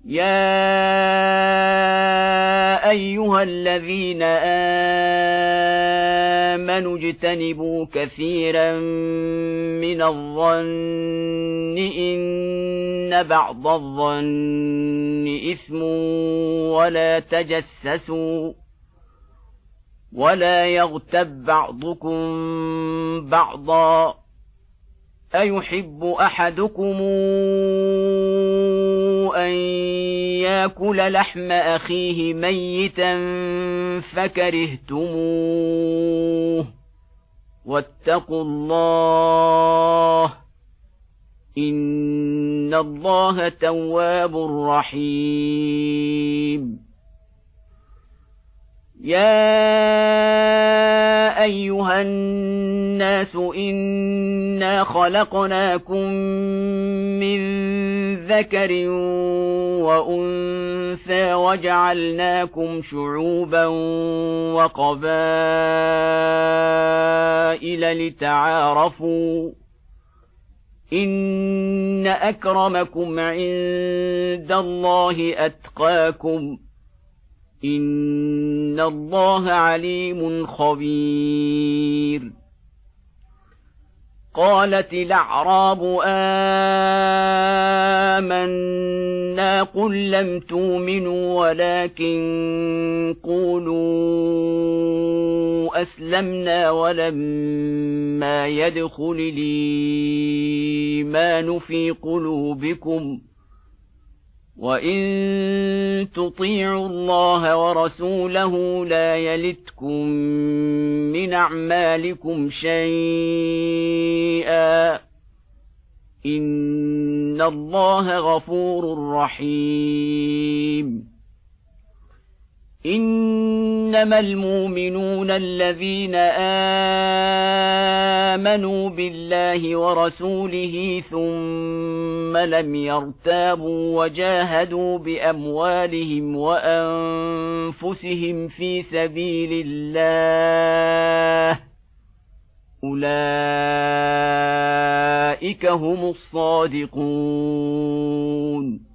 يا أيها الذين آمنوا اجتنبوا كثيرا من الظن إن بعض الظن إثم ولا تجسسوا ولا يغتب بعضكم بعضا أيحب أحدكم أن يأكل لحم أخيه ميتا فكرهتموه واتقوا الله إن الله تواب رحيم يا أيها الناس إنا خلقناكم من ذكر وأنثى وجعلناكم شعوبا وقبائل لتعارفوا إن أكرمكم عند الله أتقاكم إن الله عليم خبير قالت الأعراب آمنا قل لم تؤمنوا ولكن قولوا أسلمنا ولما يدخل الإيمان في قلوبكم وإن تطيعوا الله ورسوله لا يلتكم من أعمالكم شيئا إن الله غفور رحيم إنما المؤمنون الذين آمنوا بالله ورسوله ثم لم يرتابوا وجاهدوا بأموالهم وأنفسهم في سبيل الله أولئك هم الصادقون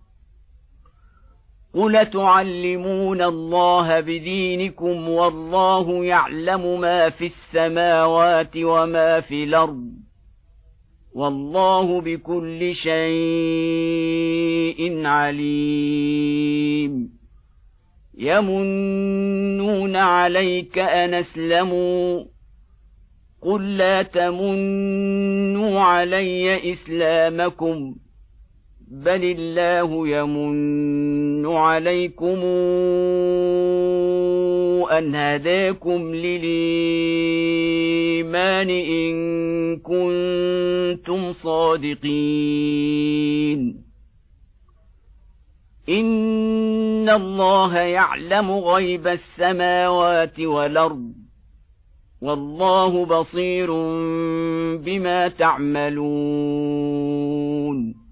قل تعلمون الله بدينكم والله يعلم ما في السماوات وما في الأرض والله بكل شيء عليم يمنون عليك أن أسلموا قل لا تمنوا علي إسلامكم بل الله يمن عليكم أن هداكم للإيمان إن كنتم صادقين إن الله يعلم غيب السماوات والأرض والله بصير بما تعملون